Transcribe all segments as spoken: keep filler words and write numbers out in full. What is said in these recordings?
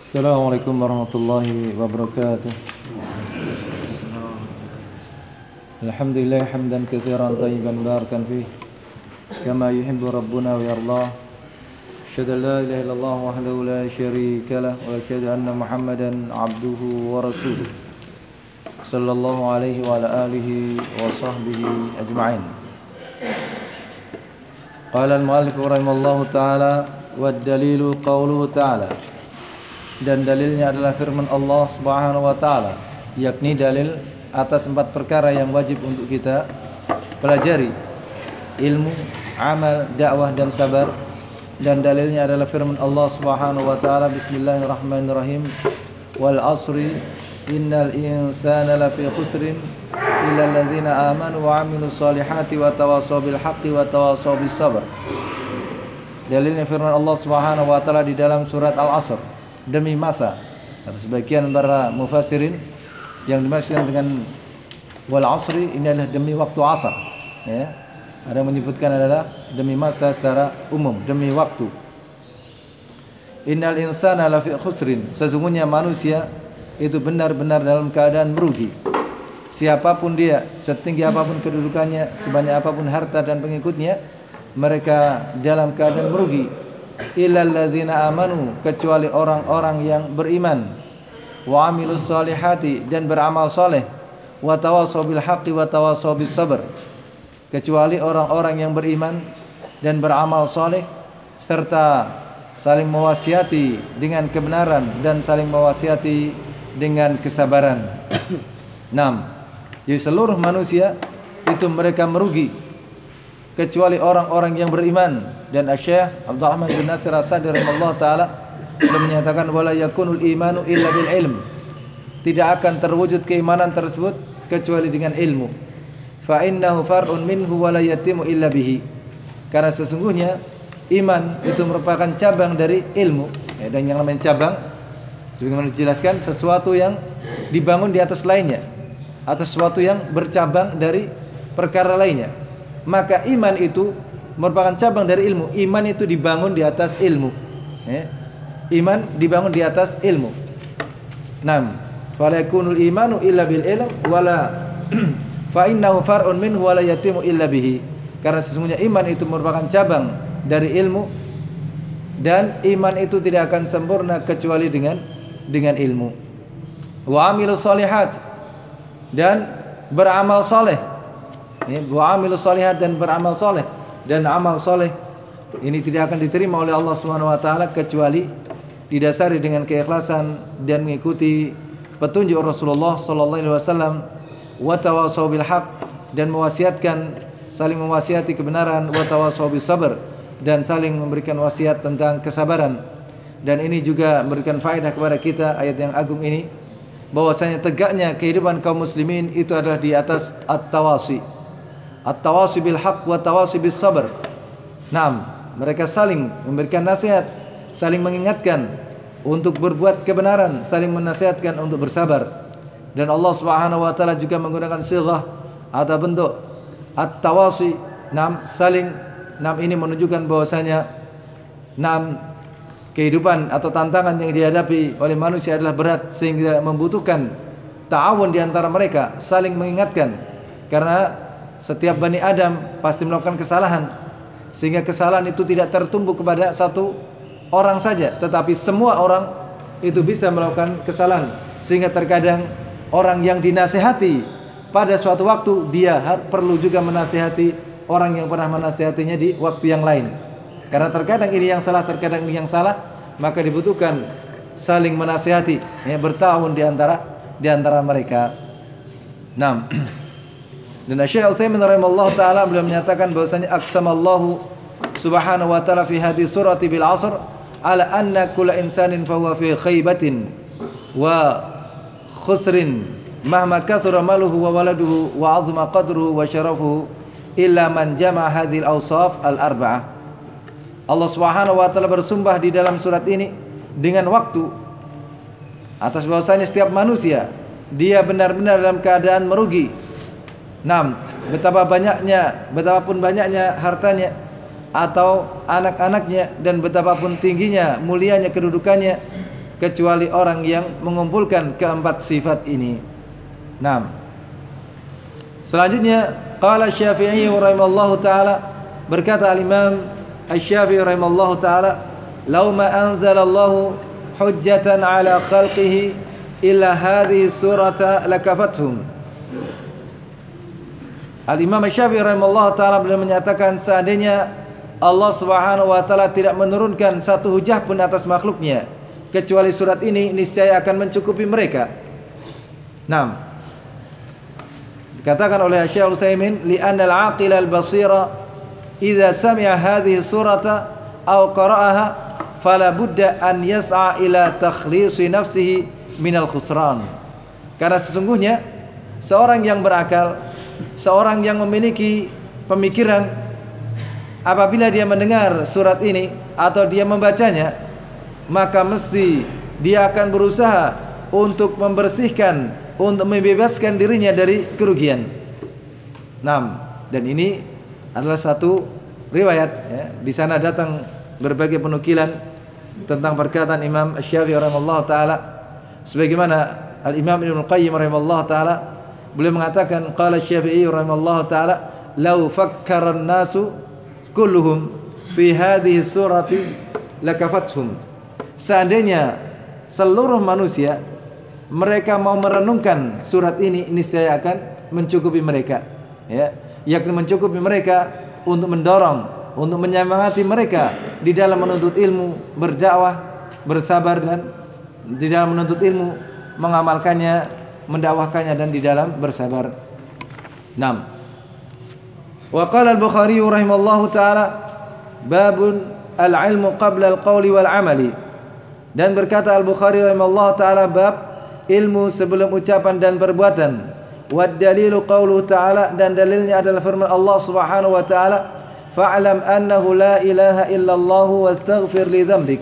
Assalamualaikum warahmatullahi wabarakatuh. Alhamdulillah hamdan katsiran tayyiban barakan fih kama yuhibbu rabbuna wa yardah. Asyhadu an la ilaha illallah wahdahu la syarika lah wa asyhadu anna Muhammadan abduhu wa rasuluh. Sallallahu alaihi wa ala alihi wa sahbihi ajma'in. Qala al-mu'allif rahimallahu ta'ala wad dalilu qawluhu ta'ala. Dan dalilnya adalah firman Allah Subhanahu wa taala, yakni dalil atas empat perkara yang wajib untuk kita pelajari: ilmu, amal, dakwah dan sabar. Dan dalilnya adalah firman Allah Subhanahu wa taala, bismillahirrahmanirrahim, wal asri innal insana lafi khusrin illa alladzina amanu wa amilus solihati wa tawasaw bil haqqi wa tawasaw bis sabr. Dalilnya firman Allah Subhanahu wa taala di dalam surat Al-Asr, demi masa. Ada sebagian para mufassirin yang dimaksudkan dengan wal asri ini adalah demi waktu asar, ya. Ada yang menyebutkan adalah demi masa secara umum, demi waktu. Innal insana lafi khusrin, sesungguhnya manusia itu benar-benar dalam keadaan merugi. Siapapun dia, setinggi apapun kedudukannya, sebanyak apapun harta dan pengikutnya, mereka dalam keadaan merugi. Illal ladzina amanu, kecuali orang-orang yang beriman, wa amilus solihati, dan beramal soleh, wa tawasaw bil haqqi wa tawasaw bis sabr, kecuali orang-orang yang beriman dan beramal soleh serta saling mewasiati dengan kebenaran dan saling mewasiati dengan kesabaran. enam. Jadi seluruh manusia itu mereka merugi kecuali orang-orang yang beriman. Dan Asy-Syaikh Abdurrahman bin Nasir As-Sa'di rahimahullah taala menyatakan wala yakunul imanu illa bil ilm, tidak akan terwujud keimanan tersebut kecuali dengan ilmu. Fa innahu far'un minhu wa la yatimu illa bihi, karena sesungguhnya iman itu merupakan cabang dari ilmu, ya, dan yang namanya cabang sebagaimana dijelaskan sesuatu yang dibangun di atas lainnya, atau sesuatu yang bercabang dari perkara lainnya. Maka iman itu merupakan cabang dari ilmu. Iman itu dibangun di atas ilmu, ya. Iman dibangun di atas ilmu. enam. Fala yakunul imanu illa bil ilm wala fa innahu far'un minhu wa la yatimu illa bihi, karena sesungguhnya iman itu merupakan cabang dari ilmu, dan iman itu tidak akan sempurna kecuali dengan dengan ilmu. Wa amilus solihat, dan beramal soleh. Wa amilus solihat, dan beramal soleh. Dan amal soleh ini tidak akan diterima oleh Allah Subhanahu wa taala kecuali didasari dengan keikhlasan dan mengikuti petunjuk Rasulullah sallallahu alaihi wasallam, wa tawasaw bil haqq, dan mewasiatkan, saling mewasiati kebenaran, wa tawasaw bis sabr, dan saling memberikan wasiat tentang kesabaran. Dan ini juga memberikan faedah kepada kita ayat yang agung ini, bahwasanya tegaknya kehidupan kaum muslimin itu adalah di atas at-tawasi. At-tawasi bil haqq wa tawasi bis sabr. Naam, mereka saling memberikan nasihat, saling mengingatkan untuk berbuat kebenaran, saling menasihatkan untuk bersabar. Dan Allah Subhanahu wa taala juga menggunakan sighah atau bentuk at-tawasi. Naam, saling. Naam, ini menunjukkan bahwasanya naam, kehidupan atau tantangan yang dihadapi oleh manusia adalah berat, sehingga membutuhkan ta'awun di antara mereka, saling mengingatkan. Karena setiap Bani Adam pasti melakukan kesalahan, sehingga kesalahan itu tidak tertumbuk kepada satu orang saja, tetapi semua orang itu bisa melakukan kesalahan. Sehingga terkadang orang yang dinasihati pada suatu waktu, dia perlu juga menasihati orang yang pernah menasihatinya di waktu yang lain. Karena terkadang ini yang salah, terkadang ini yang salah, maka dibutuhkan saling menasihati, ya, bertahun di antara di antara mereka. enam. Dan Syekh Utsaimin rahimahullah taala beliau menyatakan bahwasanya aqsamallahu subhanahu wa taala fi hadhihi surati bil asr ala anna kulla insanin fa huwa fi khaybatin wa khusrin mahma kathura maluhu wa waladuhu wa 'azma qadruhu wa syarafuhu illa man jama'a hadhihi al-awsaf al-arba'ah. Allah Subhanahu wa taala bersumpah di dalam surat ini dengan waktu atas bahwasanya setiap manusia dia benar-benar dalam keadaan merugi. Enam, betapa banyaknya, betapapun banyaknya hartanya atau anak-anaknya, dan betapapun tingginya, mulianya kedudukannya, kecuali orang yang mengumpulkan keempat sifat ini. Naam. Selanjutnya qala Syafi'i rahimallahu taala, berkata al-Imam Asy-Syafi'i rahimallahu taala, "Law ma anzalallahu hujjatan ala khalqihi illa hadhihi surata lakafathum." Al-Imam Asy-Syafi'i rahimallahu taala beliau menyatakan, seandainya Allah Subhanahu wa taala tidak menurunkan satu hujah pun atas makhluknya kecuali surat ini, niscaya akan mencukupi mereka. Naam. Dikatakan oleh Syekh Al-Utsaimin, li'anna al-aqil al-basira idza sami'a hadhihi surata aw qara'aha fala budda an yas'a ila takhlisi nafsihi min al-khusran. Karena sesungguhnya seorang yang berakal, seorang yang memiliki pemikiran, apabila dia mendengar surat ini atau dia membacanya, maka mesti dia akan berusaha untuk membersihkan, untuk membebaskan dirinya dari kerugian. Naam, dan ini adalah satu riwayat ya. Di sana datang berbagai penukilan tentang perkataan Imam Asy-Syafi'i rahimahullah taala, sebagaimana Al-Imam Ibnu Qayyim rahimahullah taala beliau mengatakan, qala Asy-Syafi'i rahimahullah taala, "Law fakkara an-nasu kulluhum fi hadhihi surati lakafathum." Seandainya seluruh manusia mereka mau merenungkan surat ini, niscaya akan mencukupi mereka, ya, yakni mencukupi mereka untuk mendorong, untuk menyemangati mereka di dalam menuntut ilmu, berdakwah, bersabar, dan di dalam menuntut ilmu, mengamalkannya, mendakwahkannya, dan di dalam bersabar. Naam. Wa qala al-Bukhari rahimallahu taala, babun al-ilmu qabla al-qawli wal amali. Dan berkata Al-Bukhari rahimallahu taala, bab ilmu sebelum ucapan dan perbuatan. Wad dalilu qauluhu ta'ala, dan dalilnya adalah firman Allah Subhanahu wa taala, fa'lam annahu la ilaha illallah wastaghfir li dzambik.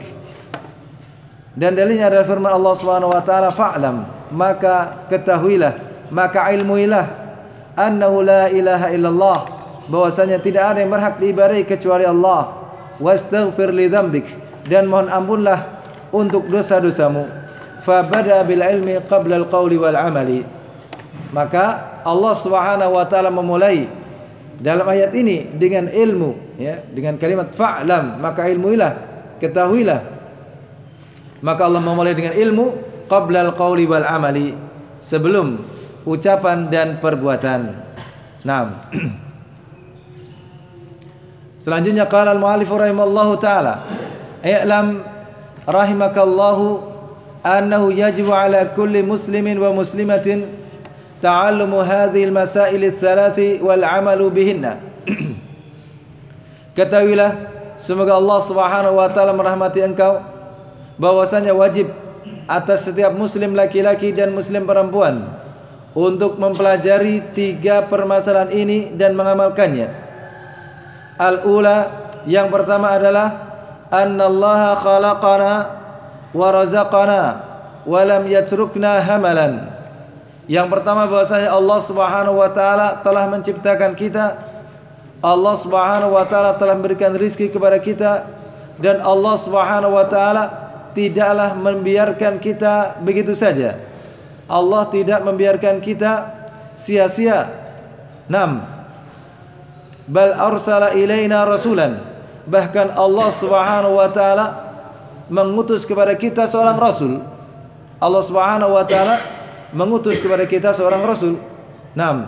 Dan dalilnya adalah firman Allah Subhanahu wa taala, fa'lam, maka ketahuilah, maka ilmuilah, annahu la ilaha illallah, bahwasanya tidak ada yang berhak diibadahi kecuali Allah, wastaghfir li dzambik, dan mohon ampunlah untuk dosa-dosamu. Fa bada bil ilmi qabla al qawli wal amali. Maka Allah Subhanahu wa taala memulai dalam ayat ini dengan ilmu, ya, dengan kalimat fa'lam, maka ilmuilah, ketahuilah. Maka Allah memulai dengan ilmu qabla al qawli wal amali, sebelum ucapan dan perbuatan. Naam. Selanjutnya qala al-mu'allif rahimallahu taala, i'lam rahimakallahu annahu yajibu ala kulli muslimin wa muslimatin ta'allumu hadhihi al-masail ats-tsalathi wal 'amalu bihinna. Ketahuilah, semoga Allah Subhanahu wa taala merahmati engkau, bahwasanya wajib atas setiap muslim laki-laki dan muslim perempuan untuk mempelajari tiga permasalahan ini dan mengamalkannya. Al-ula, yang pertama adalah annallaha khalaqana wa razaqana wa lam yatrukna hamalan. Yang pertama, bahwasanya Allah Subhanahu wa taala telah menciptakan kita, Allah Subhanahu wa taala telah memberikan rizki kepada kita, dan Allah Subhanahu wa taala tidaklah membiarkan kita begitu saja. Allah tidak membiarkan kita sia-sia. Nam, bal arsala ilaina rasulan, bahkan Allah Subhanahu wa taala mengutus kepada kita seorang rasul. Allah Subhanahu wa taala mengutus kepada kita seorang rasul. Naam.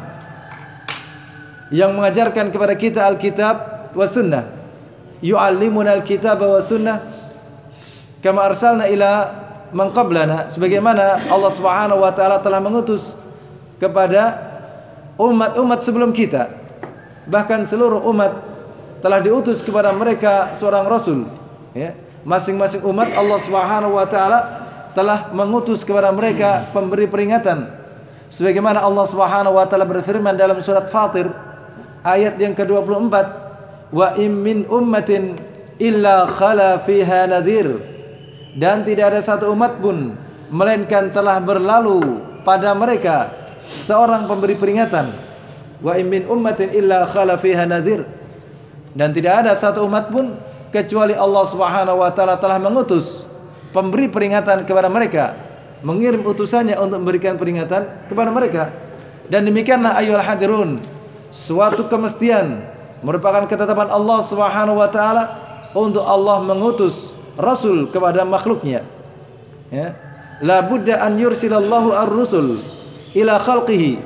Yang mengajarkan kepada kita Alkitab wa sunnah. Yu'allimuna al-kitab wa sunnah kama arsalna ila man qablana, sebagaimana Allah Subhanahu wa taala telah mengutus kepada umat-umat sebelum kita. Bahkan seluruh umat telah diutus kepada mereka seorang rasul, ya. Masing-masing umat Allah Subhanahu wa taala telah mengutus kepada mereka pemberi peringatan, sebagaimana Allah Subhanahu wa taala berfirman dalam surat Fatir ayat yang ke dua puluh empat, wa im min ummatin illa khala fiha nadhir, dan tidak ada satu umat pun melainkan telah berlalu pada mereka seorang pemberi peringatan. Wa im min ummatin illa khala fiha nadhir, dan tidak ada satu umat pun kecuali Allah Subhanahu wa taala telah mengutus pemberi peringatan kepada mereka, mengirim utusannya untuk memberikan peringatan kepada mereka. Dan demikianlah ayyuhal hadirun, suatu kemestian merupakan ketetapan Allah Subhanahu wa taala untuk Allah mengutus rasul kepada makhluknya. Ya. La budda an yursilallahu ar-rusul ila khalqihi.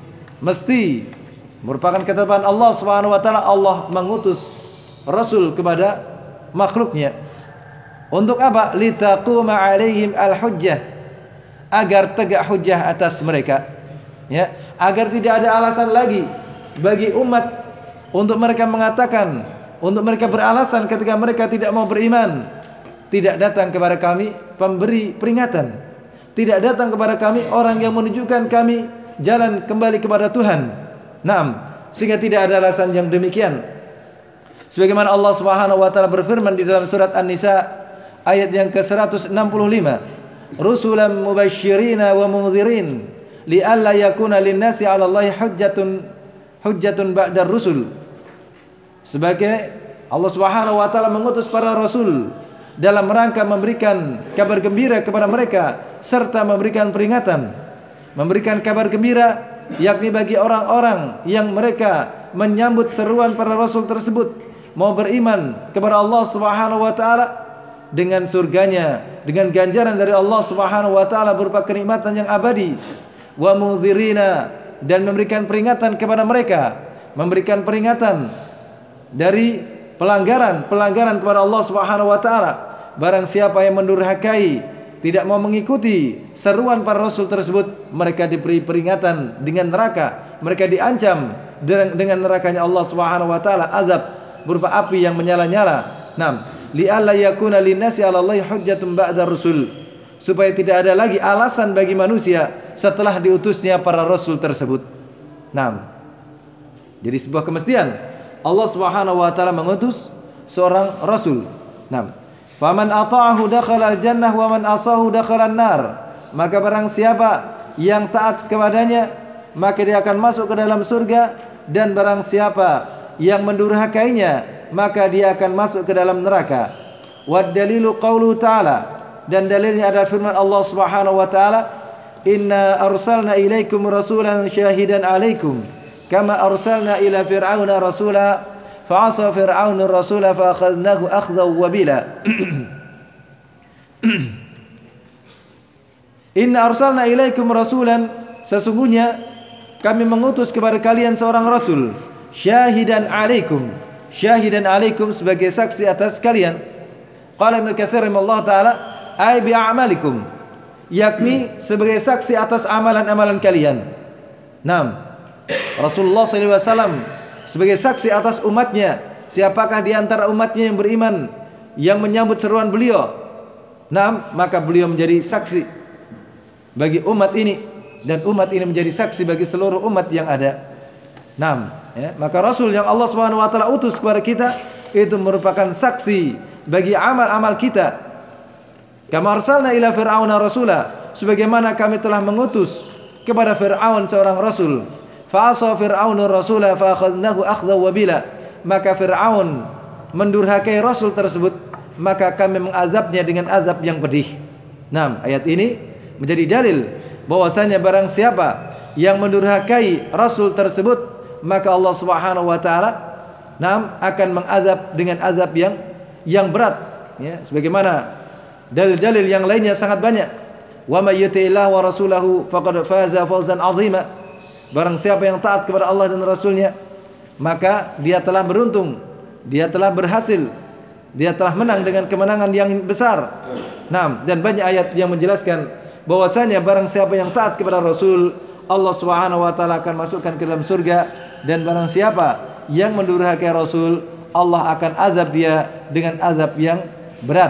Mesti merupakan ketetapan Allah Subhanahu wa taala Allah mengutus rasul kepada makhluknya. Untuk apa? Litaquma alaihim al-hujjah, agar tegak hujjah atas mereka. Ya, agar tidak ada alasan lagi bagi umat untuk mereka mengatakan, untuk mereka beralasan ketika mereka tidak mau beriman, tidak datang kepada kami pemberi peringatan, tidak datang kepada kami orang yang menunjukkan kami jalan kembali kepada Tuhan. Naam, sehingga tidak ada alasan yang demikian. Sebagaimana Allah Subhanahu wa taala berfirman di dalam surat An-Nisa ayat yang ke seratus enam puluh lima, rusulan mubasysyirina wa mundzirin li'alla yakuna lin-nasi 'ala Allahi hujjatun hujjatun ba'da rusul. Sebagai Allah Subhanahu wa taala mengutus para rasul dalam rangka memberikan kabar gembira kepada mereka serta memberikan peringatan, memberikan kabar gembira yakni bagi orang-orang yang mereka menyambut seruan para rasul tersebut mau beriman kepada Allah Subhanahu wa taala dengan surganya, dengan ganjaran dari Allah Subhanahu wa taala berupa kenikmatan yang abadi. Wa mundzirina, dan memberikan peringatan kepada mereka, memberikan peringatan dari pelanggaran-pelanggaran kepada Allah Subhanahu wa taala. Barang siapa yang mendurhakai, tidak mau mengikuti seruan para rasul tersebut, mereka diberi peringatan dengan neraka, mereka diancam dengan nerakanya Allah Subhanahu wa taala, azab berupa api yang menyala-nyala. Naam, li'alla yakuna linnasi 'ala Allahi hujjatun ba'da rusul, supaya tidak ada lagi alasan bagi manusia setelah diutusnya para rasul tersebut. Naam. Jadi sebuah kemestian Allah Subhanahu wa taala mengutus seorang rasul. Naam. Faman ata'ahu dakhala al-jannah wa man asahu dakhala an-nar. Maka barang siapa yang taat kepadanya, maka dia akan masuk ke dalam surga, dan barang siapa yang mendurhakainya, maka dia akan masuk ke dalam neraka. Wad dalilu qauluhu ta'ala, dan dalilnya adalah firman Allah Subhanahu wa taala, inna arsalna ilaikum rasulan syahidan alaikum kama arsalna ila fir'auna rasula fa'asa fir'aunu rasula fa akhadnahu akhdaw wabila. Inna arsalna ilaikum rasulan, sesungguhnya kami mengutus kepada kalian seorang rasul, syahidan alaikum, syahidan alaikum sebagai saksi atas kalian. Qala Ibnu Katsir rahimahullah taala, ay bi a'malikum, yakni sebagai saksi atas amalan-amalan kalian. Naam, Rasulullah sallallahu alaihi wasallam sebagai saksi atas umatnya. Siapakah di antara umatnya yang beriman, yang menyambut seruan beliau? Naam, maka beliau menjadi saksi bagi umat ini, dan umat ini menjadi saksi bagi seluruh umat yang ada. Naam, ya, maka Rasul yang Allah Subhanahu wa taala utus kepada kita itu merupakan saksi bagi amal-amal kita. Kama arsalna ila fir'auna rasula, sebagaimana kami telah mengutus kepada Fir'aun seorang rasul. Fa asa fir'aunu rasula fa akhadnahu akhdaw wabila, maka Fir'aun mendurhakai rasul tersebut, maka kami mengazabnya dengan azab yang pedih. Nah, ayat ini menjadi dalil bahwasanya barang siapa yang mendurhakai rasul tersebut, maka Allah Subhanahu wa taala nam akan mengazab dengan azab yang yang berat, ya, sebagaimana dalil-dalil yang lainnya sangat banyak. Wa may yuti'illah wa rasulahu faqad faza fawzan 'azima. Barang siapa yang taat kepada Allah dan Rasulnya, maka dia telah beruntung, dia telah berhasil, dia telah menang dengan kemenangan yang besar. Naam, dan banyak ayat yang menjelaskan bahwasanya barang siapa yang taat kepada Rasul, Allah Subhanahu wa taala akan masukkan ke dalam surga, dan barang siapa yang mendurhakai Rasul, Allah akan azab dia dengan azab yang berat.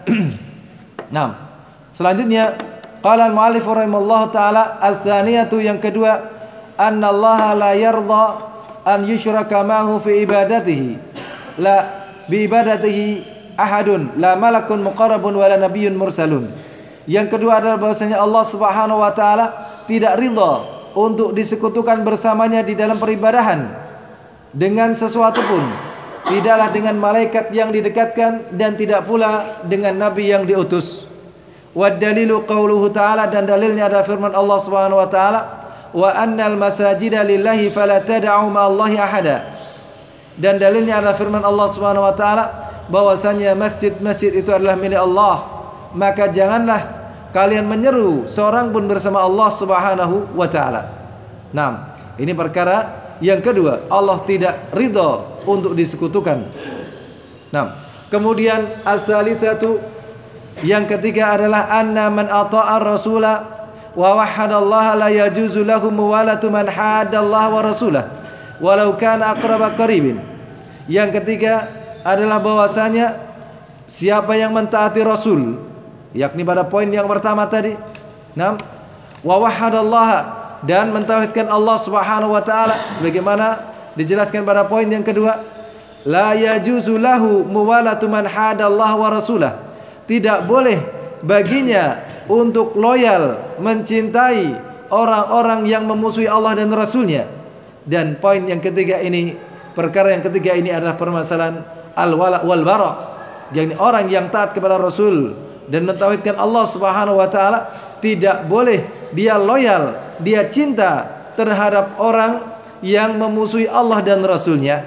Naam. Selanjutnya qala al-mu'allif rahimallahu taala, al-tsaniyatu, yang kedua, annallaha la yarda an yushraka ma'hu fi ibadatihi, la bi ibadatihi ahadun, la malakun muqarrabun wala nabiyyun mursalun. Yang kedua adalah bahwasanya Allah Subhanahu wa taala tidak ridha untuk disekutukan bersamanya di dalam peribadahan dengan sesuatu pun, tidaklah dengan malaikat yang didekatkan dan tidak pula dengan nabi yang diutus. Wa dalilu qauluhu ta'ala, dan dalilnya adalah firman Allah Subhanahu wa taala, wa annal masajida lillahi fala tad'u ma'allahi ahada. Dan dalilnya adalah firman Allah Subhanahu wa taala bahwasanya masjid-masjid itu adalah milik Allah, maka janganlah kalian menyeru seorang pun bersama Allah Subhanahu wa taala. Naam, ini perkara yang kedua, Allah tidak ridha untuk disekutukan. Naam, kemudian al-tsalitsatu, yang ketiga adalah anna man ata'a ar-rasula wa wahhadallaha la yajuzu lahu muwalatu man haddallaha wa rasulahu walau kana aqraba qaribin. Yang ketiga adalah bahwasanya siapa yang mentaati Rasul, yakni pada poin yang pertama tadi, nam, wa wahhadallaha, dan mentauhidkan Allah Subhanahu wa taala, sebagaimana dijelaskan pada poin yang kedua, la yajuzu lahu muwalatu man haddallaha wa rasulahu, tidak boleh baginya untuk loyal mencintai orang-orang yang memusuhi Allah dan Rasulnya. Dan poin yang ketiga ini, perkara yang ketiga ini adalah permasalahan al-wala wal bara, yakni orang yang taat kepada Rasul dan mentauhidkan Allah Subhanahu wa taala, tidak boleh dia loyal, dia cinta terhadap orang yang memusuhi Allah dan Rasulnya.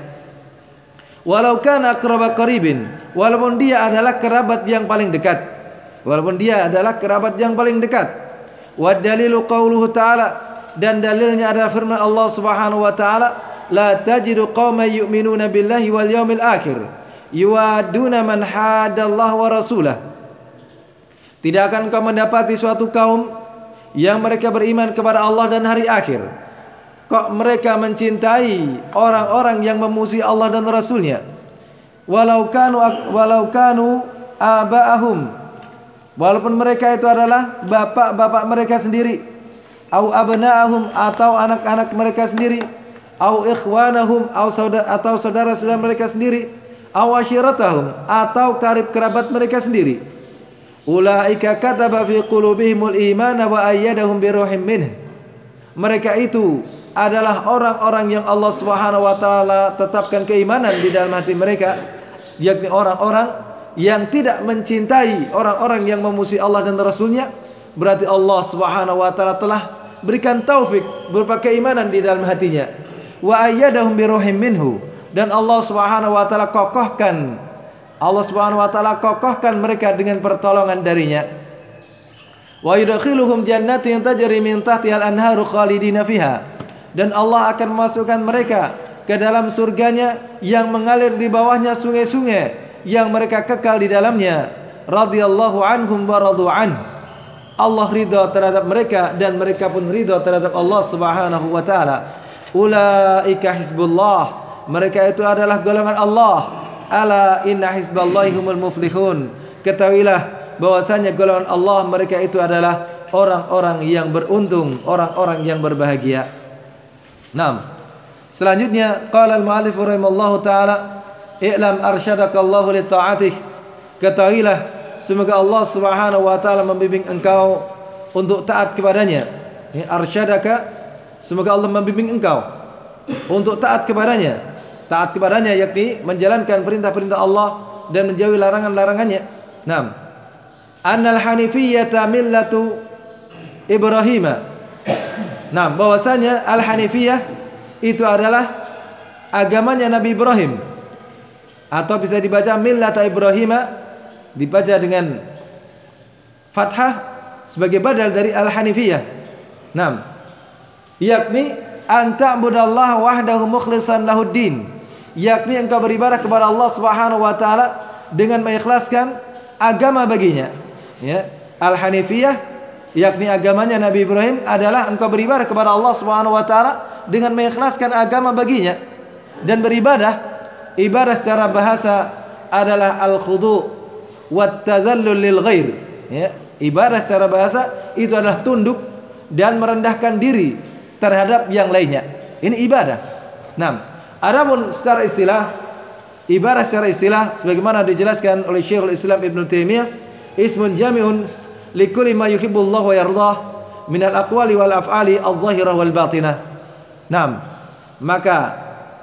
Walau kana aqraba qaribin, walaupun dia adalah kerabat yang paling dekat, walaupun dia adalah kerabat yang paling dekat. Wa dalilu qauluhu ta'ala, dan dalilnya adalah firman Allah Subhanahu wa taala, la tajidu qauman yu'minuna billahi wal yawmil akhir yuwaduna man haddallaha wa rasulahu. Tidak akan kau mendapati suatu kaum yang mereka beriman kepada Allah dan hari akhir, kok mereka mencintai orang-orang yang memusuhi Allah dan Rasulnya. Walau kanu walau kanu aba'ahum, walaupun mereka itu adalah bapak-bapak mereka sendiri, au abna'ahum, atau anak-anak mereka sendiri, au ikhwanahum, atau saudara-saudara mereka sendiri, au ashiratahum, atau karib kerabat mereka sendiri. Ulaika kataba fi qulubihimul imana wa ayyadahum bi ruhim minh. Mereka itu adalah orang-orang yang Allah Subhanahu wa taala tetapkan keimanan di dalam hati mereka, yakni orang-orang yang tidak mencintai orang-orang yang memusuhi Allah dan Rasulnya. Berarti Allah Subhanahu wa taala telah berikan taufik berupa keimanan di dalam hatinya. Wa ayyadahum bi ruhim minhu, dan Allah Subhanahu wa taala kokohkan Allah Subhanahu wa taala kokohkan mereka dengan pertolongan darinya. Wa yudkhiluhum jannatin tajri min tahtiha al-anharu khalidina fiha, dan Allah akan memasukkan mereka ke dalam surganya yang mengalir di bawahnya sungai-sungai yang mereka kekal di dalamnya. Radhiyallahu anhum wa radu an. Allah ridha terhadap mereka dan mereka pun ridha terhadap Allah Subhanahu wa taala. Ulaika hizbullah, mereka itu adalah golongan Allah. Ala inna hizballahi humul muflihun. Ketahuilah bahwasanya golongan Allah, mereka itu adalah orang-orang yang beruntung, orang-orang yang berbahagia. Naam. Selanjutnya qala al-mu'allif rahimallahu taala, i'lam arsyadakallahu li ta'atih. Ketahuilah semoga Allah Subhanahu wa taala membimbing engkau untuk taat kepadanya. Ya, arsyadaka, semoga Allah membimbing engkau untuk taat kepadanya. Taat kepadanya yakni menjalankan perintah-perintah Allah dan menjauhi larangan-larangannya. Naam. Annal hanifiyyata millatu Ibrahim. Naam, bahwasanya al-hanifiyah itu adalah agamanya Nabi Ibrahim, atau bisa dibaca millata Ibrahim, dibaca dengan fathah sebagai badal dari al-hanifiyah. Naam. Yakni an ta'budallaha wahdahu mukhlishan lahuddin, yakni engkau beribadah kepada Allah Subhanahu wa taala dengan mengikhlaskan agama baginya. Ya, al-hanifiyah yakni agamanya Nabi Ibrahim adalah engkau beribadah kepada Allah Subhanahu wa taala dengan mengikhlaskan agama baginya. Dan beribadah, ibadah secara bahasa adalah al-khudu' wat tadhallul lil ghair. Ya, ibadah secara bahasa itu adalah tunduk dan merendahkan diri terhadap yang lainnya. Ini ibadah. Nah, adapun secara istilah, ibadah secara istilah sebagaimana dijelaskan oleh Syekhul Islam Ibnu Taimiyah, ismun jami'un likulli ma yuhibbullahu wa yardah minal aqwali wal af'ali adh-dhahirah wal batinah. Naam. Maka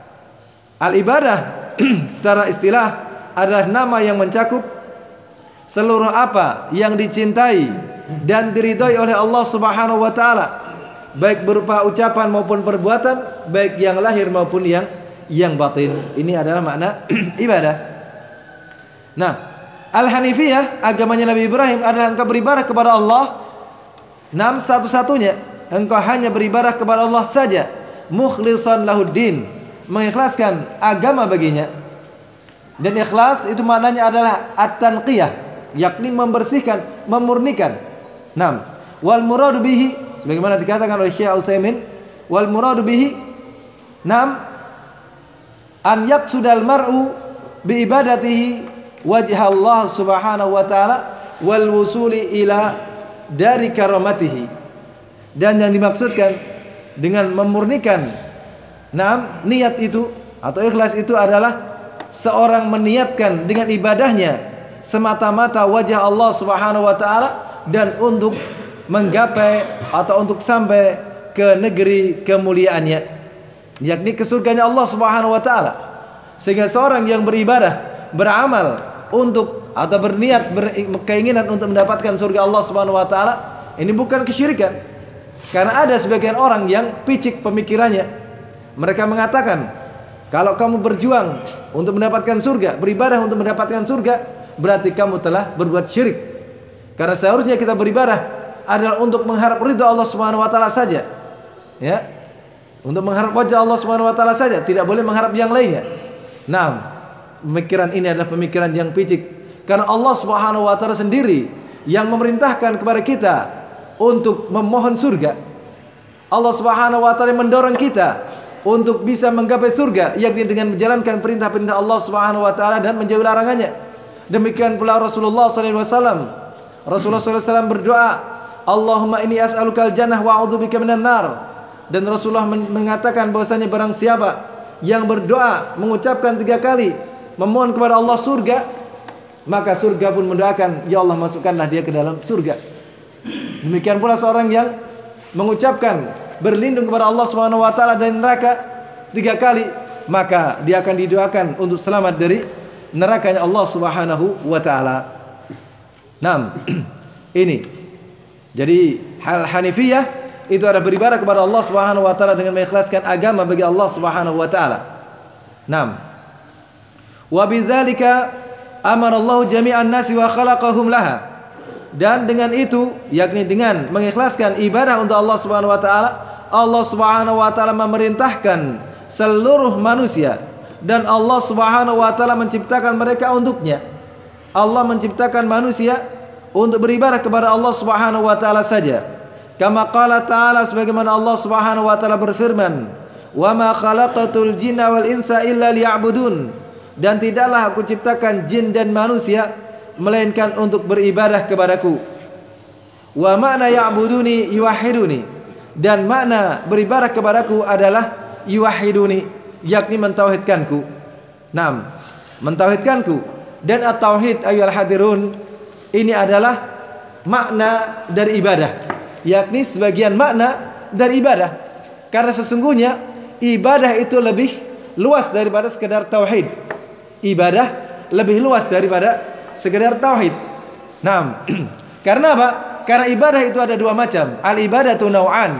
al-ibadah secara istilah adalah nama yang mencakup seluruh apa yang dicintai dan diridhoi oleh Allah Subhanahu wa taala, baik berupa ucapan maupun perbuatan, baik yang lahir maupun yang yang batin. Ini adalah makna ibadah. Nah, Al-Hanifiyah, agamanya Nabi Ibrahim adalah engkau beribadah kepada Allah, nam satu-satunya, engkau hanya beribadah kepada Allah saja, mukhlishan lahuddin, mengikhlaskan agama baginya. Dan ikhlas itu maknanya adalah at-tanqiyah, yakni membersihkan, memurnikan. Nam, wal muradu bihi, sebagaimana dikatakan oleh Syekh Utsaimin, wal muradu bihi, nam, an yaqsudal mar'u bi ibadatihi wajha Allah Subhanahu wa taala wal wusuli ila dari karamatihi. Dan yang dimaksudkan dengan memurnikan nam niat itu atau ikhlas itu adalah seorang meniatkan dengan ibadahnya semata-mata wajah Allah Subhanahu wa taala dan untuk menggapai atau untuk sampai ke negeri kemuliaannya, yakni ke surganya Allah Subhanahu wa taala. Sehingga seorang yang beribadah, beramal untuk atau berniat berkeinginan untuk mendapatkan surga Allah Subhanahu wa taala, ini bukan kesyirikan. Karena ada sebagian orang yang picik pemikirannya. Mereka mengatakan, kalau kamu berjuang untuk mendapatkan surga, beribadah untuk mendapatkan surga, berarti kamu telah berbuat syirik. Karena seharusnya kita beribadah adalah untuk mengharap ridha Allah Subhanahu wa taala saja. Ya. Untuk mengharap wajah Allah Subhanahu wa taala saja, tidak boleh mengharap yang lainnya. Nah, pemikiran ini adalah pemikiran yang picik. Karena Allah Subhanahu wa taala sendiri yang memerintahkan kepada kita untuk memohon surga. Allah Subhanahu wa taala mendorong kita untuk bisa menggapai surga, yakni dengan menjalankan perintah-perintah Allah Subhanahu wa taala dan menjauhi larangannya. Demikian pula Rasulullah sallallahu alaihi wasallam. Rasulullah sallallahu alaihi wasallam berdoa, "Allahumma inni as'alukal jannah wa a'udzubika minan nar." Dan Rasulullah mengatakan bahwasanya barang siapa yang berdoa mengucapkan tiga kali memohon kepada Allah surga, maka surga pun mendoakan, "Ya Allah, masukkanlah dia ke dalam surga." Demikian pula seorang yang mengucapkan berlindung kepada Allah Subhanahu wa taala dari neraka tiga kali, maka dia akan didoakan untuk selamat dari nerakanya Allah Subhanahu wa taala. Naam. Ini. Jadi hal Hanifiyah itu adalah beribadah kepada Allah Subhanahu wa taala dengan mengikhlaskan agama bagi Allah Subhanahu wa taala. Naam. Wa bidzalika amara Allah jami'an nasi wa khalaqahum laha. Dan dengan itu, yakni dengan mengikhlaskan ibadah untuk Allah Subhanahu wa taala, Allah Subhanahu wa taala memerintahkan seluruh manusia dan Allah Subhanahu wa taala menciptakan mereka untuknya. Allah menciptakan manusia untuk beribadah kepada Allah Subhanahu wa taala saja. Kama qala ta'ala, sebagaimana Allah Subhanahu wa taala berfirman, "Wa ma khalaqatul jinna wal insa illa liya'budun." Dan tidaklah aku ciptakan jin dan manusia melainkan untuk beribadah kepadaku. Wa makna ya'buduni yuwahhiduni, dan makna beribadah kepadaku adalah yuwahhiduni, yakni mentauhidkanku. Naam, mentauhidkanku. Dan at-tauhid ayyuhal hadirun, ini adalah makna dari ibadah, yakni sebagian makna dari ibadah. Karena sesungguhnya ibadah itu lebih luas daripada sekedar tauhid. Ibadah lebih luas daripada sekedar tauhid. Naam. Karena apa? Karena ibadah itu ada dua macam. Al-ibadatu nau'an.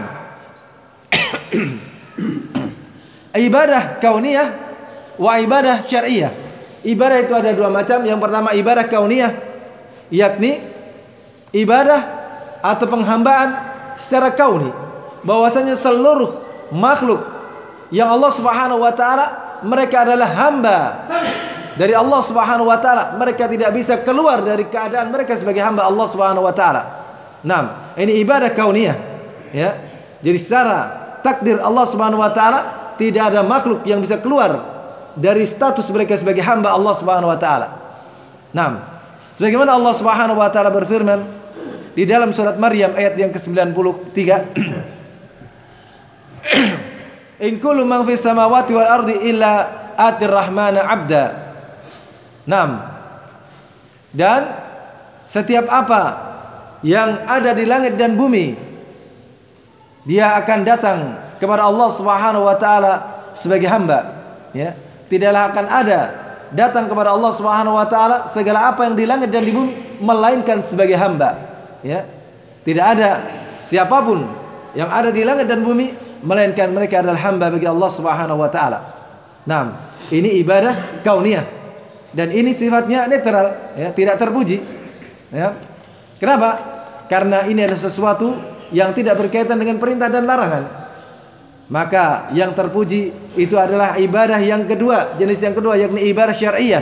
Ibadah kauniyah wa ibadah syar'iyah. Ibadah itu ada dua macam. Yang pertama ibadah kauniyah, yakni ibadah atau penghambaan secara kauni, bahwasanya seluruh makhluk yang Allah Subhanahu wa taala mereka adalah hamba dari Allah Subhanahu wa taala. Mereka tidak bisa keluar dari keadaan mereka sebagai hamba Allah Subhanahu wa taala. Naam, ini ibadah kauniyah, ya. Jadi secara takdir Allah Subhanahu wa taala tidak ada makhluk yang bisa keluar dari status mereka sebagai hamba Allah Subhanahu wa taala. Naam. Sebagaimana Allah Subhanahu wa taala berfirman di dalam surat Maryam ayat yang ke sembilan puluh tiga, "In kullu man fis samawati wal ardi illa atir rahmana 'abda." Naam. Dan setiap apa yang ada di langit dan bumi, dia akan datang kepada Allah Subhanahu wa taala sebagai hamba, ya. Tidaklah akan ada datang kepada Allah Subhanahu wa taala segala apa yang di langit dan di bumi melainkan sebagai hamba. Ya. Tidak ada siapapun yang ada di langit dan bumi melainkan mereka adalah hamba bagi Allah Subhanahu wa taala. Nah, ini ibadah kauniyah dan ini sifatnya netral, ya, tidak terpuji. Ya. Kenapa? Karena ini adalah sesuatu yang tidak berkaitan dengan perintah dan larangan. Maka yang terpuji itu adalah ibadah yang kedua, jenis yang kedua, yakni ibadah syariah.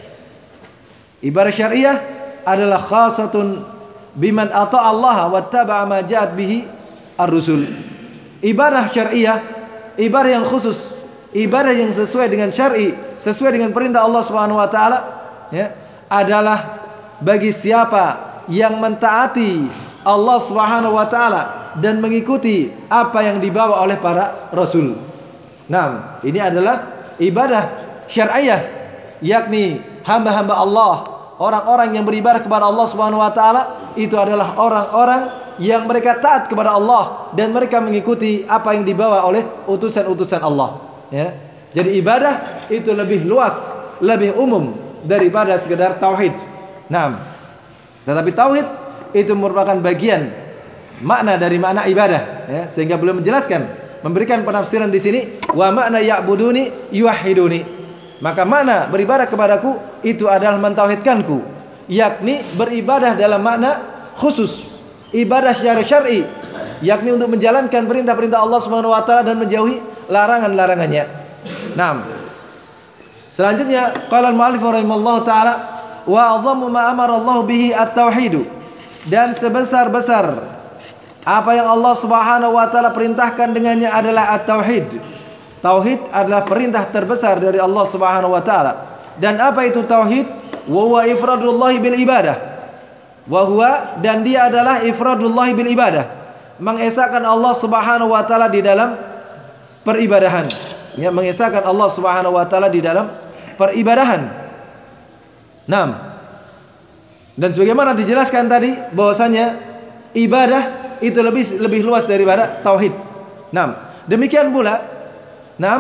Ibadah syariah adalah khasatun biman ata Allah wa taba'a ma ja'at bihi ar-rusul. Ibadah syariah, ibadah yang khusus, ibadah yang sesuai dengan syar'i, sesuai dengan perintah Allah Subhanahu wa taala, ya, adalah bagi siapa yang mentaati Allah Subhanahu wa taala dan mengikuti apa yang dibawa oleh para rasul. Nah, ini adalah ibadah syariah, yakni hamba-hamba Allah, orang-orang yang beribadah kepada Allah Subhanahu wa taala itu adalah orang-orang yang mereka taat kepada Allah dan mereka mengikuti apa yang dibawa oleh utusan-utusan Allah, ya. Jadi ibadah itu lebih luas, lebih umum daripada sekedar tauhid. Nah, tetapi tauhid itu merupakan bagian makna dari makna ibadah, ya, sehingga beliau menjelaskan, memberikan penafsiran di sini, wa makna ya'buduni yuwahhiduni. Maka makna beribadah kepadaku itu adalah mentauhidkanku, yakni beribadah dalam makna khusus, ibadah secara syar'i, yakni untuk menjalankan perintah-perintah Allah Subhanahu wa taala dan menjauhi larangan-larangannya. Naam. Selanjutnya qala al-mu'allif rahimallahu taala wa 'azzamu ma amara Allah bihi at-tauhid. Dan sebesar-besar apa yang Allah Subhanahu wa taala perintahkan dengannya adalah at-tauhid. Tauhid adalah perintah terbesar dari Allah Subhanahu wa taala. Dan apa itu tauhid? Wa huwa ifradullah bil ibadah. Wa huwa, dan dia adalah ifradullah bil ibadah, mengesahkan Allah Subhanahu wa taala di dalam peribadahan. Ya, mengesahkan Allah Subhanahu wa taala di dalam peribadahan. Naam. Dan sebagaimana dijelaskan tadi bahwasanya ibadah itu lebih lebih luas daripada tauhid. Naam. Demikian pula, naam,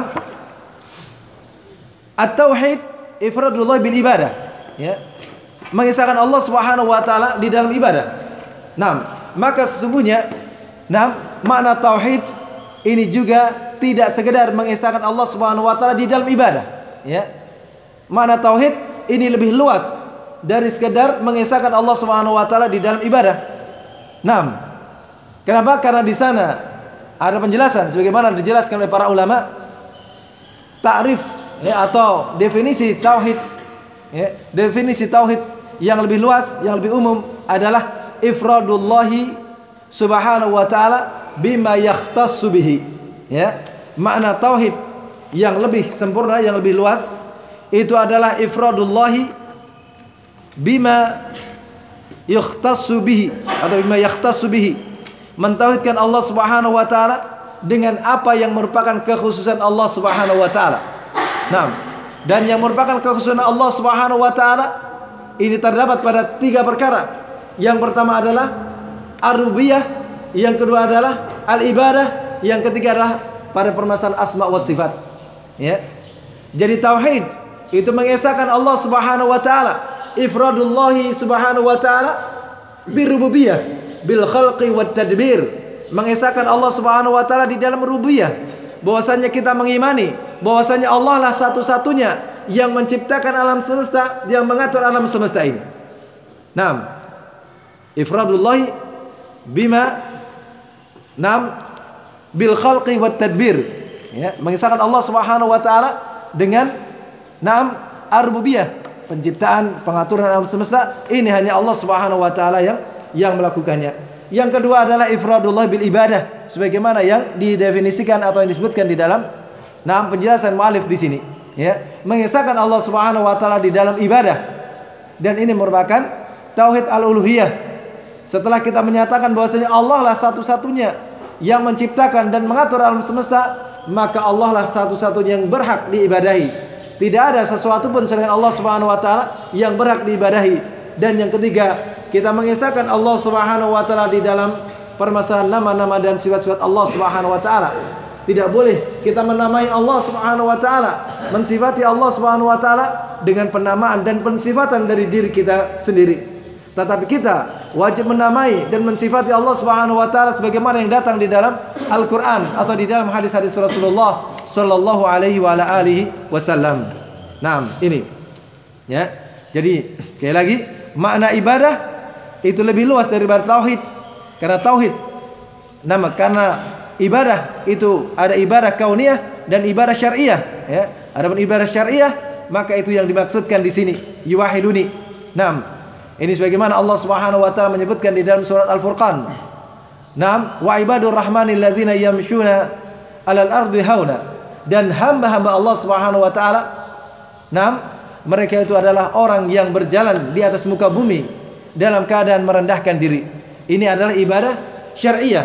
at-tauhid ifradullah bil ibadah, ya, mengesahkan Allah Subhanahu wa taala di dalam ibadah. Naam, maka sesungguhnya, naam, makna tauhid ini juga tidak sekedar mengesahkan Allah Subhanahu wa taala di dalam ibadah, ya. Makna tauhid ini lebih luas dari sekedar mengesahkan Allah Subhanahu wa taala di dalam ibadah. Naam. Kenapa? Karena di sana ada penjelasan sebagaimana dijelaskan oleh para ulama, ta'rif, ya, atau definisi tauhid, ya, definisi tauhid yang lebih luas, yang lebih umum adalah ifradullahi subhanahu wa ta'ala bima yakhtassu bihi, ya. Makna tauhid yang lebih sempurna, yang lebih luas itu adalah ifradullahi bima yakhtassu bihi atau bima yakhtassu bihi, mentauhidkan Allah Subhanahu wa taala dengan apa yang merupakan kekhususan Allah Subhanahu wa taala. Nah, dan yang merupakan kekhususan Allah Subhanahu wa taala ini terdapat pada tiga perkara. Yang pertama adalah ar-rububiyah, yang kedua adalah al-ibadah, yang ketiga adalah pada permasalahan asma wa sifat, ya. Jadi tauhid itu mengesahkan Allah Subhanahu wa taala, ifradullahi subhanahu wa taala birububiyah, bil khalqi wat tadbir, mengesahkan Allah Subhanahu wa taala di dalam rububiyah, bahwasanya kita mengimani bahwasanya Allah lah satu-satunya yang menciptakan alam semesta, yang mengatur alam semesta ini. Naam. Ifradullahi bima, naam, bil khalqi wat tadbir, ya, mengesahkan Allah Subhanahu wa taala dengan, naam, ar-rububiyah, penciptaan, pengaturan alam semesta, ini hanya Allah Subhanahu wa taala yang yang melakukannya. Yang kedua adalah ifradullah bil ibadah, sebagaimana yang didefinisikan atau yang disebutkan di dalam, nah, penjelasan mu'alif di sini, ya, mengesahkan Allah Subhanahu wa taala di dalam ibadah. Dan ini merupakan tauhid al-uluhiyah. Setelah kita menyatakan bahwasanya Allah lah satu-satunya yang menciptakan dan mengatur alam semesta, maka Allah lah satu-satunya yang berhak diibadahi. Tidak ada sesuatu pun selain Allah Subhanahu wa taala yang berhak diibadahi. Dan yang ketiga, kita mengesahkan Allah Subhanahu wa taala di dalam permasalahan nama-nama dan sifat-sifat Allah Subhanahu wa taala. tidak boleh kita menamai Allah Subhanahu wa taala, mensifati Allah Subhanahu wa taala dengan penamaan dan pensifatan dari diri kita sendiri. Tetapi kita wajib menamai dan mensifati Allah Subhanahu wa taala sebagaimana yang datang di dalam Al-Qur'an atau di dalam hadis-hadis Rasulullah sallallahu alaihi wa ala alihi wasallam. Naam, ini. Ya. Jadi, sekali lagi, makna ibadah itu lebih luas daripada tauhid. Karena tauhid nama karena ibadah itu ada ibadah kauniyah dan ibadah syariah, ya. Adapun ibadah syariah maka itu yang dimaksudkan di sini, yuwahiduni. Naam. Ini sebagaimana Allah Subhanahu wa taala menyebutkan di dalam surat Al-Furqan. Naam, wa ibadur rahmanil ladzina yamshuna 'alal ardi hauna. Dan hamba-hamba Allah Subhanahu wa taala, naam, mereka itu adalah orang yang berjalan di atas muka bumi dalam keadaan merendahkan diri. Ini adalah ibadah syariah.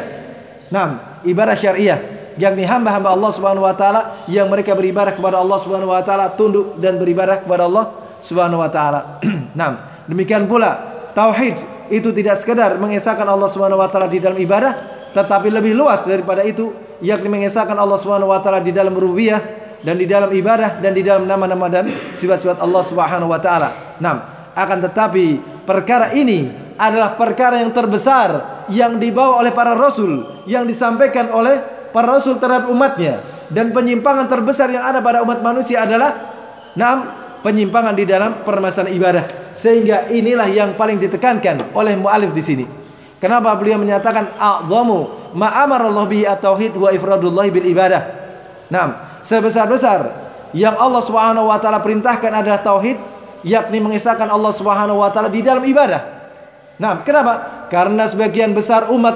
Naam, ibadah syariah, yakni hamba-hamba Allah Subhanahu wa taala yang mereka beribadah kepada Allah Subhanahu wa taala, tunduk dan beribadah kepada Allah Subhanahu wa taala. Naam, demikian pula tauhid itu tidak sekedar mengesahkan Allah Subhanahu wa taala di dalam ibadah, tetapi lebih luas daripada itu, yakni mengesahkan Allah Subhanahu wa taala di dalam rububiyah dan di dalam ibadah dan di dalam nama-nama dan sifat-sifat Allah Subhanahu wa taala. Naam, akan tetapi perkara ini adalah perkara yang terbesar yang dibawa oleh para rasul, yang disampaikan oleh para rasul terhadap umatnya, dan penyimpangan terbesar yang ada pada umat manusia adalah naam, penyimpangan di dalam permasalahan ibadah. Sehingga inilah yang paling ditekankan oleh mu'alif di sini. Kenapa beliau menyatakan a'dhamu ma amarallahu bihi at-tauhid wa ifradullah bil ibadah. Naam, sebesar-besar yang Allah Subhanahu wa taala perintahkan adalah tauhid, yakni mengesahkan Allah Subhanahu wa taala di dalam ibadah. Nah, kenapa? Karena sebagian besar umat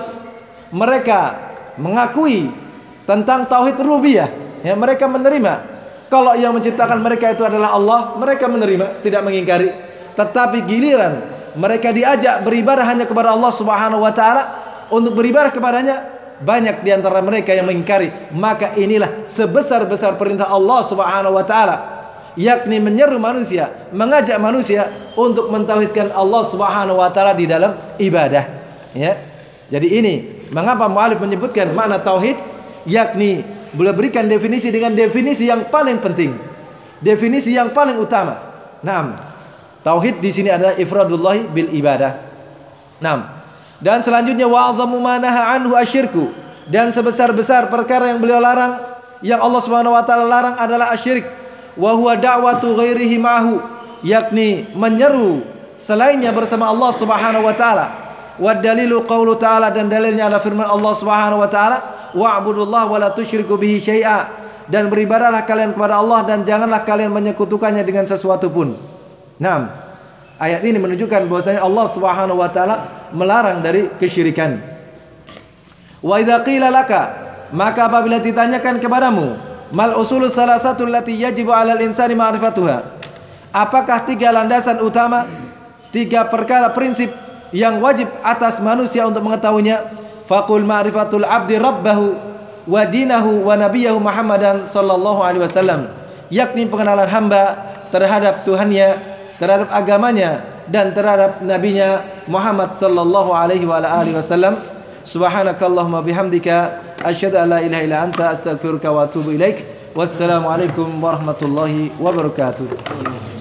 mereka mengakui tentang tauhid rububiyah, ya, mereka menerima kalau yang menciptakan mereka itu adalah Allah, mereka menerima, tidak mengingkari. Tetapi giliran mereka diajak beribadah hanya kepada Allah Subhanahu wa taala, untuk beribadah kepadanya, banyak di antara mereka yang mengingkari. Maka inilah sebesar-besar perintah Allah Subhanahu wa taala, yakni menyeru manusia, mengajak manusia untuk mentauhidkan Allah Subhanahu wa taala di dalam ibadah, ya. Jadi ini mengapa mu'alif menyebutkan makna tauhid, yakni boleh berikan definisi dengan definisi yang paling penting, definisi yang paling utama. Naam, tauhid di sini adalah ifradullah bil ibadah. Naam. Dan selanjutnya wa'adhamu ma naha anhu asyirku, dan sebesar-besar perkara yang beliau larang, yang Allah Subhanahu wa taala larang adalah asyirik. Wa huwa da'watu ghairihi ma'hu, yakni menyeru selainnya bersama Allah Subhanahu wa taala. Wa dalilu qaulu ta'ala, dan dalilnya adalah firman Allah Subhanahu wa taala, wa'budullaha wa la tusyriku bihi syai'a, dan beribadahlah kalian kepada Allah dan janganlah kalian menyekutukannya dengan sesuatu pun. Naam, ayat ini menunjukkan bahwasanya Allah Subhanahu wa taala melarang dari kesyirikan. Wa idza qila laka, maka apabila ditanyakan kepadamu, mal usulus salasatul lati yajibu 'alal insani ma'rifatuha, apakah tiga landasan utama, tiga perkara prinsip yang wajib atas manusia untuk mengetahuinya? Faqul ma'rifatul 'abdi rabbahu wa dinahu wa nabiyahu Muhammadan sallallahu alaihi wasallam, yakni pengenalan hamba terhadap Tuhannya, terhadap agamanya, dan terhadap nabinya Muhammad sallallahu alaihi wa alihi wasallam. Subhanakallahumma bihamdika asyhadu an la ilaha illa anta astaghfiruka wa atubu ilaik. Wassalamu alaikum warahmatullahi wabarakatuh.